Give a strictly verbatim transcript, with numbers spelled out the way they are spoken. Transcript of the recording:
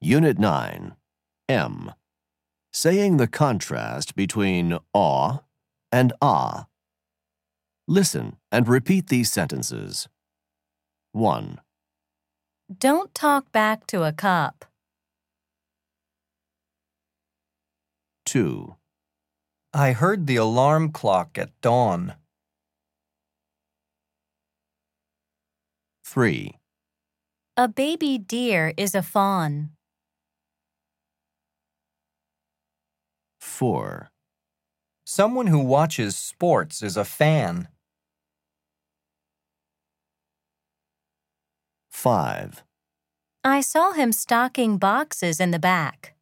Unit nine. M. Saying the contrast between aw and ah. Listen and repeat these sentences. one. Don't talk back to a cop. two. I heard the alarm clock at dawn. three. A baby deer is a fawn. four. Someone who watches sports is a fan. five. I saw him stocking boxes in the back.